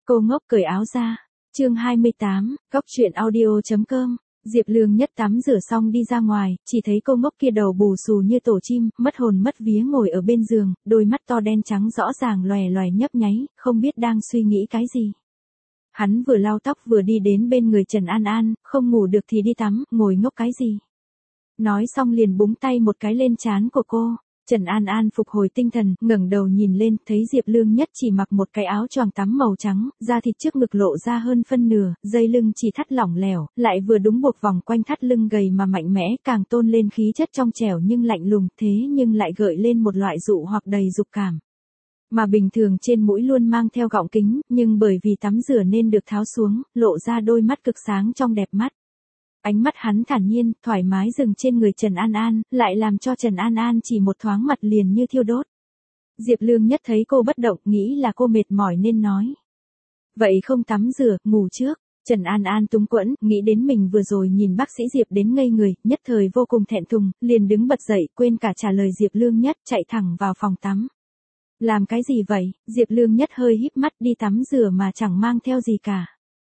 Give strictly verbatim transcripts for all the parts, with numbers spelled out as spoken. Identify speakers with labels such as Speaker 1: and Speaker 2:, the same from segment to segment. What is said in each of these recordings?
Speaker 1: Cô ngốc cởi áo ra. Chương hai mươi tám, góc truyện audio chấm com. Diệp Lương Nhất tắm rửa xong đi ra ngoài, chỉ thấy cô ngốc kia đầu bù xù như tổ chim, mất hồn mất vía ngồi ở bên giường, đôi mắt to đen trắng rõ ràng lòe lòe nhấp nháy, không biết đang suy nghĩ cái gì. Hắn vừa lau tóc vừa đi đến bên người Trần An An, không ngủ được thì đi tắm, ngồi ngốc cái gì. Nói xong liền búng tay một cái lên trán của cô. Trần An An phục hồi tinh thần, ngẩng đầu nhìn lên, thấy Diệp Lương Nhất chỉ mặc một cái áo choàng tắm màu trắng, da thịt trước ngực lộ ra hơn phân nửa, dây lưng chỉ thắt lỏng lẻo, lại vừa đúng buộc vòng quanh thắt lưng gầy mà mạnh mẽ, càng tôn lên khí chất trong trẻo nhưng lạnh lùng, thế nhưng lại gợi lên một loại dụ hoặc đầy dục cảm. Mà bình thường trên mũi luôn mang theo gọng kính, nhưng bởi vì tắm rửa nên được tháo xuống, lộ ra đôi mắt cực sáng trong đẹp mắt. Ánh mắt hắn thản nhiên, thoải mái dừng trên người Trần An An, lại làm cho Trần An An chỉ một thoáng mặt liền như thiêu đốt. Diệp Lương Nhất thấy cô bất động, nghĩ là cô mệt mỏi nên nói. Vậy không tắm rửa, ngủ trước. Trần An An túng quẫn, nghĩ đến mình vừa rồi nhìn bác sĩ Diệp đến ngây người, nhất thời vô cùng thẹn thùng, liền đứng bật dậy, quên cả trả lời Diệp Lương Nhất, chạy thẳng vào phòng tắm. Làm cái gì vậy? Diệp Lương Nhất hơi híp mắt, đi tắm rửa mà chẳng mang theo gì cả.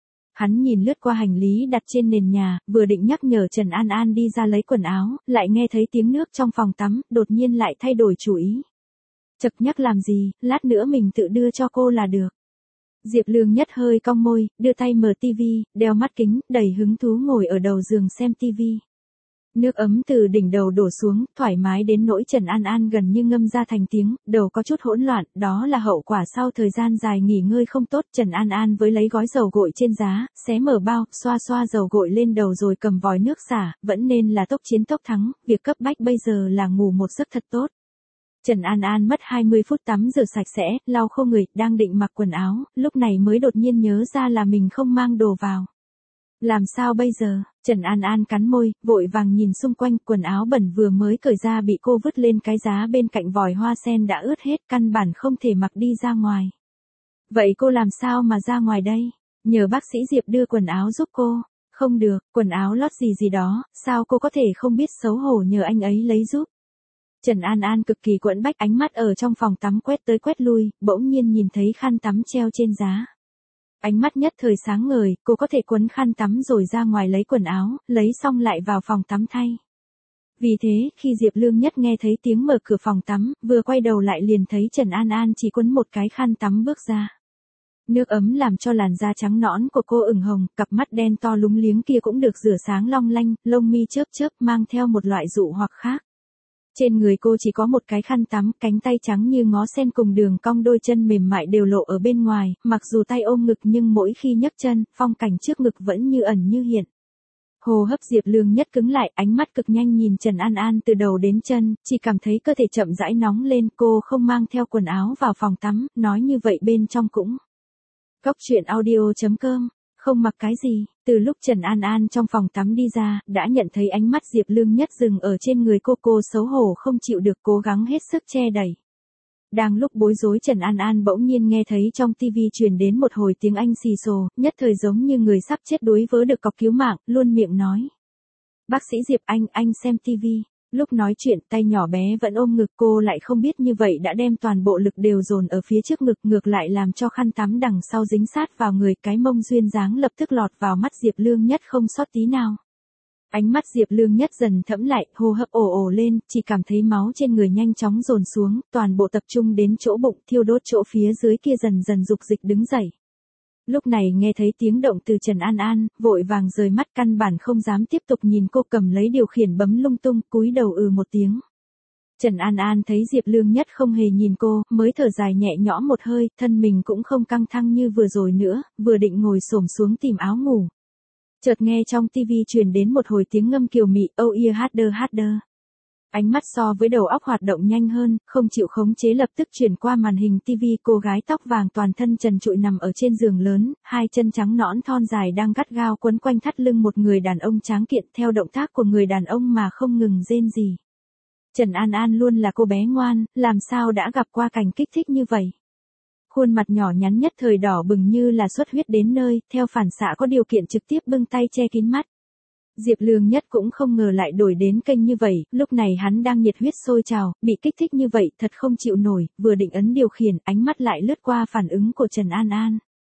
Speaker 1: Hắn nhìn lướt qua hành lý đặt trên nền nhà, vừa định nhắc nhở Trần An An đi ra lấy quần áo, lại nghe thấy tiếng nước trong phòng tắm, đột nhiên lại thay đổi chủ ý. Chật nhắc làm gì, lát nữa mình tự đưa cho cô là được. Diệp Lương Nhất hơi cong môi, đưa tay mở tivi, đeo mắt kính, đầy hứng thú ngồi ở đầu giường xem tivi. Nước ấm từ đỉnh đầu đổ xuống, thoải mái đến nỗi Trần An An gần như ngâm ra thành tiếng, đầu có chút hỗn loạn, đó là hậu quả sau thời gian dài nghỉ ngơi không tốt. Trần An An với lấy gói dầu gội trên giá, xé mở bao, xoa xoa dầu gội lên đầu rồi cầm vòi nước xả, vẫn nên là tốc chiến tốc thắng, việc cấp bách bây giờ là ngủ một giấc thật tốt. Trần An An mất hai mươi phút tắm rửa sạch sẽ, lau khô người, đang định mặc quần áo, lúc này mới đột nhiên nhớ ra là mình không mang đồ vào. Làm sao bây giờ? Trần An An cắn môi, vội vàng nhìn xung quanh, quần áo bẩn vừa mới cởi ra bị cô vứt lên cái giá bên cạnh vòi hoa sen đã ướt hết, căn bản không thể mặc đi ra ngoài. Vậy cô làm sao mà ra ngoài đây? Nhờ bác sĩ Diệp đưa quần áo giúp cô. Không được, quần áo lót gì gì đó, sao cô có thể không biết xấu hổ nhờ anh ấy lấy giúp? Trần An An cực kỳ quẫn bách, ánh mắt ở trong phòng tắm quét tới quét lui, bỗng nhiên nhìn thấy khăn tắm treo trên giá. Ánh mắt nhất thời sáng ngời, cô có thể quấn khăn tắm rồi ra ngoài lấy quần áo, lấy xong lại vào phòng tắm thay. Vì thế, khi Diệp Lương Nhất nghe thấy tiếng mở cửa phòng tắm, vừa quay đầu lại liền thấy Trần An An chỉ quấn một cái khăn tắm bước ra. Nước ấm làm cho làn da trắng nõn của cô ửng hồng, cặp mắt đen to lúng liếng kia cũng được rửa sáng long lanh, lông mi chớp chớp mang theo một loại dụ hoặc khác. Trên người cô chỉ có một cái khăn tắm, cánh tay trắng như ngó sen cùng đường cong đôi chân mềm mại đều lộ ở bên ngoài, mặc dù tay ôm ngực nhưng mỗi khi nhấc chân, phong cảnh trước ngực vẫn như ẩn như hiện. Hô hấp Diệp Lương Nhất cứng lại, ánh mắt cực nhanh nhìn Trần An An từ đầu đến chân, chỉ cảm thấy cơ thể chậm rãi nóng lên, cô không mang theo quần áo vào phòng tắm, nói như vậy bên trong cũng. Góc truyện audio chấm com. Không mặc cái gì, từ lúc Trần An An trong phòng tắm đi ra, đã nhận thấy ánh mắt Diệp Lương Nhất dừng ở trên người cô, cô xấu hổ không chịu được cố gắng hết sức che đẩy. Đang lúc bối rối Trần An An bỗng nhiên nghe thấy trong tivi truyền đến một hồi tiếng Anh xì xồ, nhất thời giống như người sắp chết đuối vớ được cọc cứu mạng, luôn miệng nói. Bác sĩ Diệp anh, anh xem tivi. Lúc nói chuyện tay nhỏ bé vẫn ôm ngực, cô lại không biết như vậy đã đem toàn bộ lực đều dồn ở phía trước ngực, ngược lại làm cho khăn tắm đằng sau dính sát vào người, cái mông duyên dáng lập tức lọt vào mắt Diệp Lương Nhất không sót tí nào. Ánh mắt Diệp Lương Nhất dần thẫm lại, hô hấp ồ ồ lên, chỉ cảm thấy máu trên người nhanh chóng dồn xuống, toàn bộ tập trung đến chỗ bụng, thiêu đốt chỗ phía dưới kia dần dần dục dịch đứng dậy. Lúc này nghe thấy tiếng động từ Trần An An, vội vàng rời mắt, căn bản không dám tiếp tục nhìn cô, cầm lấy điều khiển bấm lung tung, cúi đầu ừ một tiếng. Trần An An thấy Diệp Lương Nhất không hề nhìn cô, mới thở dài nhẹ nhõm một hơi, thân mình cũng không căng thẳng như vừa rồi nữa, vừa định ngồi xổm xuống tìm áo ngủ. Chợt nghe trong tivi truyền đến một hồi tiếng ngâm kiều mị, oh yeah harder harder. Ánh mắt so với đầu óc hoạt động nhanh hơn, không chịu khống chế lập tức chuyển qua màn hình tivi, cô gái tóc vàng toàn thân trần trụi nằm ở trên giường lớn, hai chân trắng nõn thon dài đang gắt gao quấn quanh thắt lưng một người đàn ông tráng kiện, theo động tác của người đàn ông mà không ngừng rên rỉ. Trần An An luôn là cô bé ngoan, làm sao đã gặp qua cảnh kích thích như vậy. Khuôn mặt nhỏ nhắn nhất thời đỏ bừng như là xuất huyết đến nơi, theo phản xạ có điều kiện trực tiếp bưng tay che kín mắt. Diệp Lương Nhất cũng không ngờ lại đổi đến kênh như vậy, lúc này hắn đang nhiệt huyết sôi trào, bị kích thích như vậy, thật không chịu nổi, vừa định ấn điều khiển, ánh mắt lại lướt qua phản ứng của Trần An An.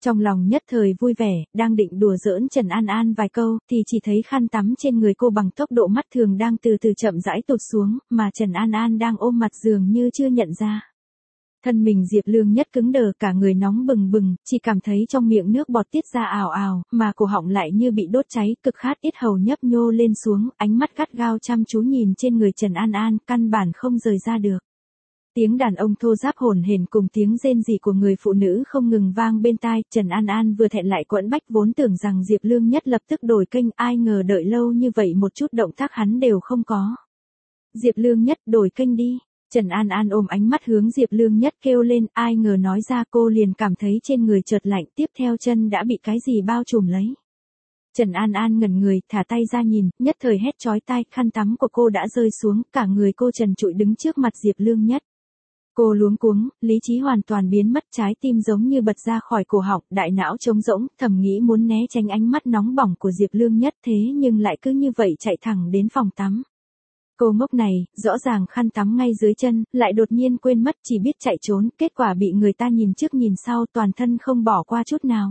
Speaker 1: Trong lòng nhất thời vui vẻ, đang định đùa giỡn Trần An An vài câu, thì chỉ thấy khăn tắm trên người cô bằng tốc độ mắt thường đang từ từ chậm rãi tụt xuống, mà Trần An An đang ôm mặt dường như chưa nhận ra. Thân mình Diệp Lương Nhất cứng đờ, cả người nóng bừng bừng, chỉ cảm thấy trong miệng nước bọt tiết ra ào ào, mà cổ họng lại như bị đốt cháy, cực khát yết hầu nhấp nhô lên xuống, ánh mắt gắt gao chăm chú nhìn trên người Trần An An, căn bản không rời ra được. Tiếng đàn ông thô ráp hồn hển cùng tiếng rên rỉ của người phụ nữ không ngừng vang bên tai, Trần An An vừa thẹn lại quẫn bách, vốn tưởng rằng Diệp Lương Nhất lập tức đổi kênh, ai ngờ đợi lâu như vậy một chút động tác hắn đều không có. Diệp Lương Nhất, đổi kênh đi. Trần An An ôm ánh mắt hướng Diệp Lương Nhất kêu lên, ai ngờ nói ra cô liền cảm thấy trên người chợt lạnh, tiếp theo chân đã bị cái gì bao trùm lấy. Trần An An ngẩn người, thả tay ra nhìn, nhất thời hét chói tai, khăn tắm của cô đã rơi xuống, cả người cô trần trụi đứng trước mặt Diệp Lương Nhất. Cô luống cuống, lý trí hoàn toàn biến mất, trái tim giống như bật ra khỏi cổ họng, đại não trống rỗng, thầm nghĩ muốn né tránh ánh mắt nóng bỏng của Diệp Lương Nhất, thế nhưng lại cứ như vậy chạy thẳng đến phòng tắm. Cô ngốc này, rõ ràng khăn tắm ngay dưới chân, lại đột nhiên quên mất, chỉ biết chạy trốn, kết quả bị người ta nhìn trước nhìn sau, toàn thân không bỏ qua chút nào.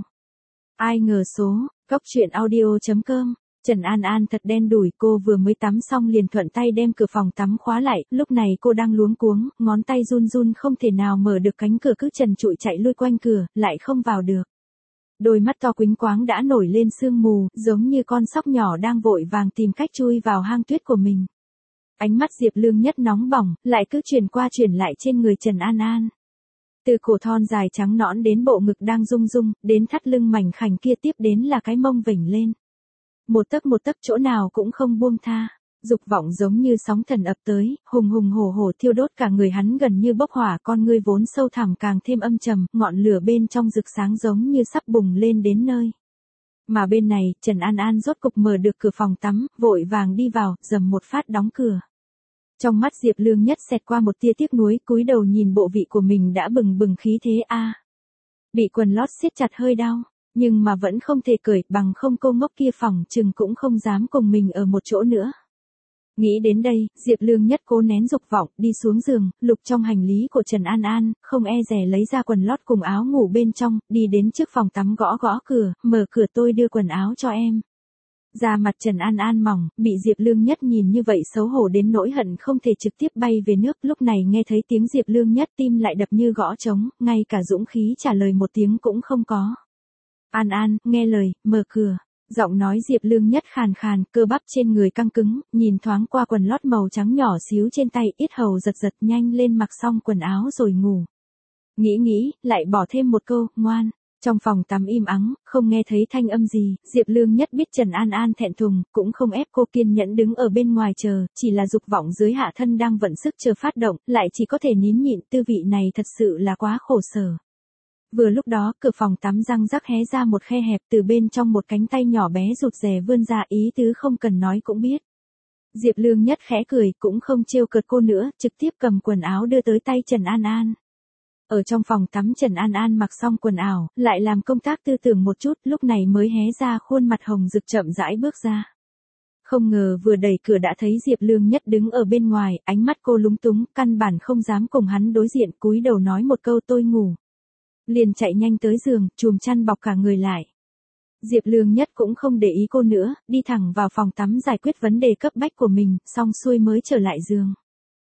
Speaker 1: Ai ngờ số, cóc truyện audio chấm com. Trần An An thật đen đủi, cô vừa mới tắm xong liền thuận tay đem cửa phòng tắm khóa lại, lúc này cô đang luống cuống, ngón tay run run không thể nào mở được cánh cửa, cứ trần trụi chạy lui quanh cửa, lại không vào được. Đôi mắt to quýnh quáng đã nổi lên sương mù, giống như con sóc nhỏ đang vội vàng tìm cách chui vào hang tuyết của mình. Ánh mắt Diệp Lương Nhất nóng bỏng, lại cứ chuyển qua chuyển lại trên người Trần An An. Từ cổ thon dài trắng nõn đến bộ ngực đang rung rung, đến thắt lưng mảnh khảnh kia, tiếp đến là cái mông vểnh lên. Một tấc một tấc chỗ nào cũng không buông tha. Dục vọng giống như sóng thần ập tới, hùng hùng hổ hổ thiêu đốt cả người hắn, gần như bốc hỏa, con ngươi vốn sâu thẳm càng thêm âm trầm, ngọn lửa bên trong rực sáng giống như sắp bùng lên đến nơi. Mà bên này, Trần An An rốt cục mở được cửa phòng tắm, vội vàng đi vào, dầm một phát đóng cửa. Trong mắt Diệp Lương Nhất xẹt qua một tia tiếc nuối, cúi đầu nhìn bộ vị của mình đã bừng bừng khí thế a. Bị quần lót siết chặt hơi đau, nhưng mà vẫn không thể cởi, bằng không cô ngốc kia phỏng chừng cũng không dám cùng mình ở một chỗ nữa. Nghĩ đến đây, Diệp Lương Nhất cố nén dục vọng, đi xuống giường, lục trong hành lý của Trần An An, không e dè lấy ra quần lót cùng áo ngủ bên trong, đi đến trước phòng tắm gõ gõ cửa, mở cửa, tôi đưa quần áo cho em. Da mặt Trần An An mỏng, bị Diệp Lương Nhất nhìn như vậy xấu hổ đến nỗi hận không thể trực tiếp bay về nước, lúc này nghe thấy tiếng Diệp Lương Nhất tim lại đập như gõ trống, ngay cả dũng khí trả lời một tiếng cũng không có. An An, nghe lời, mở cửa. Giọng nói Diệp Lương Nhất khàn khàn, cơ bắp trên người căng cứng, nhìn thoáng qua quần lót màu trắng nhỏ xíu trên tay, yết hầu giật giật, nhanh lên mặc xong quần áo rồi ngủ. Nghĩ nghĩ, lại bỏ thêm một câu, ngoan. Trong phòng tắm im ắng, không nghe thấy thanh âm gì, Diệp Lương Nhất biết Trần An An thẹn thùng, cũng không ép cô, kiên nhẫn đứng ở bên ngoài chờ, chỉ là dục vọng dưới hạ thân đang vận sức chờ phát động, lại chỉ có thể nín nhịn, tư vị này thật sự là quá khổ sở. Vừa lúc đó, cửa phòng tắm răng rắc hé ra một khe hẹp, từ bên trong một cánh tay nhỏ bé rụt rè vươn ra, ý tứ không cần nói cũng biết. Diệp Lương Nhất khẽ cười, cũng không trêu cợt cô nữa, trực tiếp cầm quần áo đưa tới tay Trần An An. Ở trong phòng tắm Trần An An mặc xong quần áo, lại làm công tác tư tưởng một chút, lúc này mới hé ra khuôn mặt hồng rực chậm rãi bước ra. Không ngờ vừa đẩy cửa đã thấy Diệp Lương Nhất đứng ở bên ngoài, ánh mắt cô lúng túng, căn bản không dám cùng hắn đối diện, cúi đầu nói một câu tôi ngủ. Liền chạy nhanh tới giường, chùm chăn bọc cả người lại. Diệp Lương Nhất cũng không để ý cô nữa, đi thẳng vào phòng tắm giải quyết vấn đề cấp bách của mình, xong xuôi mới trở lại giường.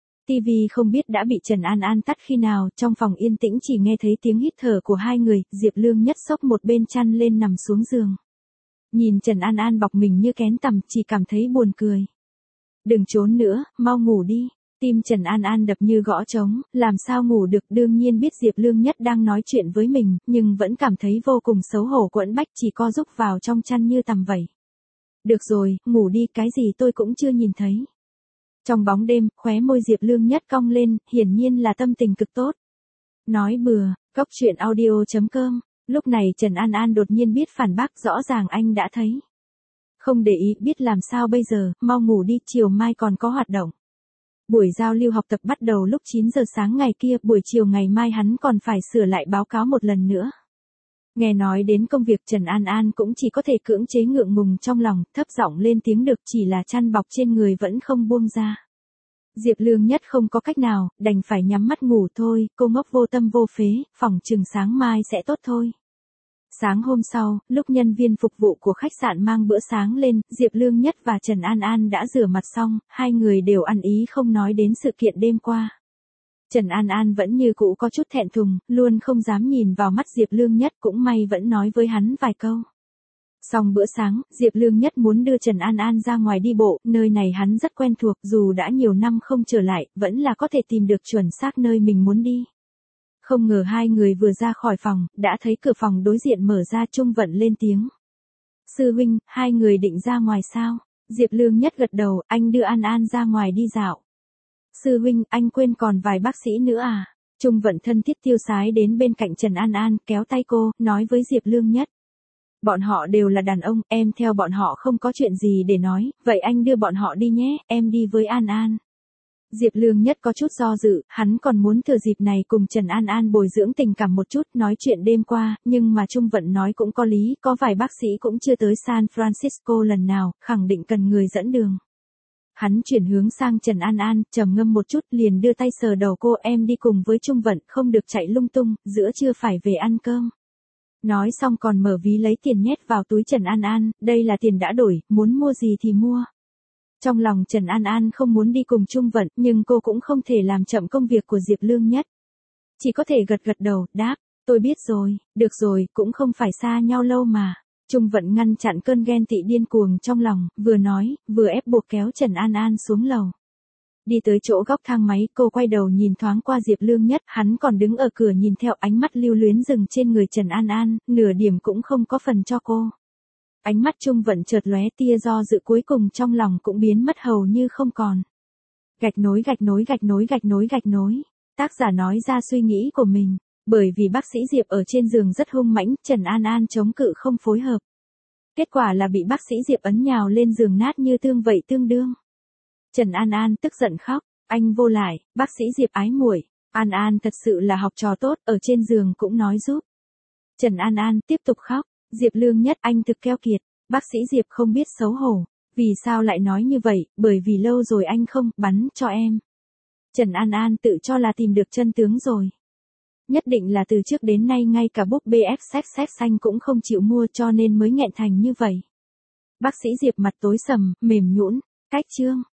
Speaker 1: Tivi không biết đã bị Trần An An tắt khi nào, trong phòng yên tĩnh chỉ nghe thấy tiếng hít thở của hai người, Diệp Lương Nhất xốc một bên chăn lên nằm xuống giường. Nhìn Trần An An bọc mình như kén tằm, chỉ cảm thấy buồn cười. Đừng trốn nữa, mau ngủ đi. Tim Trần An An đập như gõ trống, làm sao ngủ được, đương nhiên biết Diệp Lương Nhất đang nói chuyện với mình, nhưng vẫn cảm thấy vô cùng xấu hổ quẫn bách, chỉ co rúc vào trong chăn như tằm vẩy. Được rồi, ngủ đi, cái gì tôi cũng chưa nhìn thấy. Trong bóng đêm, khóe môi Diệp Lương Nhất cong lên, hiển nhiên là tâm tình cực tốt. Nói bừa, cóc truyện audio chấm com. Lúc này Trần An An đột nhiên biết phản bác, rõ ràng anh đã thấy. Không để ý, biết làm sao bây giờ, mau ngủ đi, chiều mai còn có hoạt động. Buổi giao lưu học tập bắt đầu lúc chín giờ sáng ngày kia, buổi chiều ngày mai hắn còn phải sửa lại báo cáo một lần nữa. Nghe nói đến công việc Trần An An cũng chỉ có thể cưỡng chế ngượng ngùng trong lòng, thấp giọng lên tiếng được, chỉ là chăn bọc trên người vẫn không buông ra. Diệp Lương Nhất không có cách nào, đành phải nhắm mắt ngủ thôi, cô ngốc vô tâm vô phế, phỏng chừng sáng mai sẽ tốt thôi. Sáng hôm sau, lúc nhân viên phục vụ của khách sạn mang bữa sáng lên, Diệp Lương Nhất và Trần An An đã rửa mặt xong, hai người đều ăn ý không nói đến sự kiện đêm qua. Trần An An vẫn như cũ có chút thẹn thùng, luôn không dám nhìn vào mắt Diệp Lương Nhất, cũng may vẫn nói với hắn vài câu. Xong bữa sáng, Diệp Lương Nhất muốn đưa Trần An An ra ngoài đi bộ, nơi này hắn rất quen thuộc, dù đã nhiều năm không trở lại, vẫn là có thể tìm được chuẩn xác nơi mình muốn đi. Không ngờ hai người vừa ra khỏi phòng, đã thấy cửa phòng đối diện mở ra. Trung Vận lên tiếng. Sư huynh, hai người định ra ngoài sao? Diệp Lương Nhất gật đầu, anh đưa An An ra ngoài đi dạo. Sư huynh, anh quên còn vài bác sĩ nữa à? Trung Vận thân thiết tiêu sái đến bên cạnh Trần An An, kéo tay cô, nói với Diệp Lương Nhất. Bọn họ đều là đàn ông, em theo bọn họ không có chuyện gì để nói, vậy anh đưa bọn họ đi nhé, em đi với An An. Diệp Lương Nhất có chút do dự, hắn còn muốn thừa dịp này cùng Trần An An bồi dưỡng tình cảm một chút, nói chuyện đêm qua, nhưng mà Trung Vận nói cũng có lý, có vài bác sĩ cũng chưa tới San Francisco lần nào, khẳng định cần người dẫn đường. Hắn chuyển hướng sang Trần An An, trầm ngâm một chút, liền đưa tay sờ đầu cô, em đi cùng với Trung Vận, không được chạy lung tung, giữa trưa phải về ăn cơm. Nói xong còn mở ví lấy tiền nhét vào túi Trần An An, đây là tiền đã đổi, muốn mua gì thì mua. Trong lòng Trần An An không muốn đi cùng Trung Vận, nhưng cô cũng không thể làm chậm công việc của Diệp Lương Nhất. Chỉ có thể gật gật đầu, đáp, tôi biết rồi, được rồi, cũng không phải xa nhau lâu mà. Trung Vận ngăn chặn cơn ghen tị điên cuồng trong lòng, vừa nói, vừa ép buộc kéo Trần An An xuống lầu. Đi tới chỗ góc thang máy, cô quay đầu nhìn thoáng qua Diệp Lương Nhất, hắn còn đứng ở cửa nhìn theo, ánh mắt lưu luyến dừng trên người Trần An An, nửa điểm cũng không có phần cho cô. Ánh mắt Trung Vận chợt lóe, tia do dự cuối cùng trong lòng cũng biến mất hầu như không còn. Gạch nối gạch nối gạch nối gạch nối gạch nối. Tác giả nói ra suy nghĩ của mình. Bởi vì bác sĩ Diệp ở trên giường rất hung mãnh, Trần An An chống cự không phối hợp. Kết quả là bị bác sĩ Diệp ấn nhào lên giường nát như tương vậy tương đương. Trần An An tức giận khóc, anh vô lại, bác sĩ Diệp ái muội, An An thật sự là học trò tốt, ở trên giường cũng nói giúp. Trần An An tiếp tục khóc, Diệp Lương Nhất, anh thực keo kiệt, bác sĩ Diệp không biết xấu hổ, vì sao lại nói như vậy, bởi vì lâu rồi anh không bắn cho em. Trần An An tự cho là tìm được chân tướng rồi. Nhất định là từ trước đến nay ngay cả búp bê ép xách xách xanh cũng không chịu mua cho nên mới nghẹn thành như vậy. Bác sĩ Diệp mặt tối sầm, mềm nhũn, cách chương.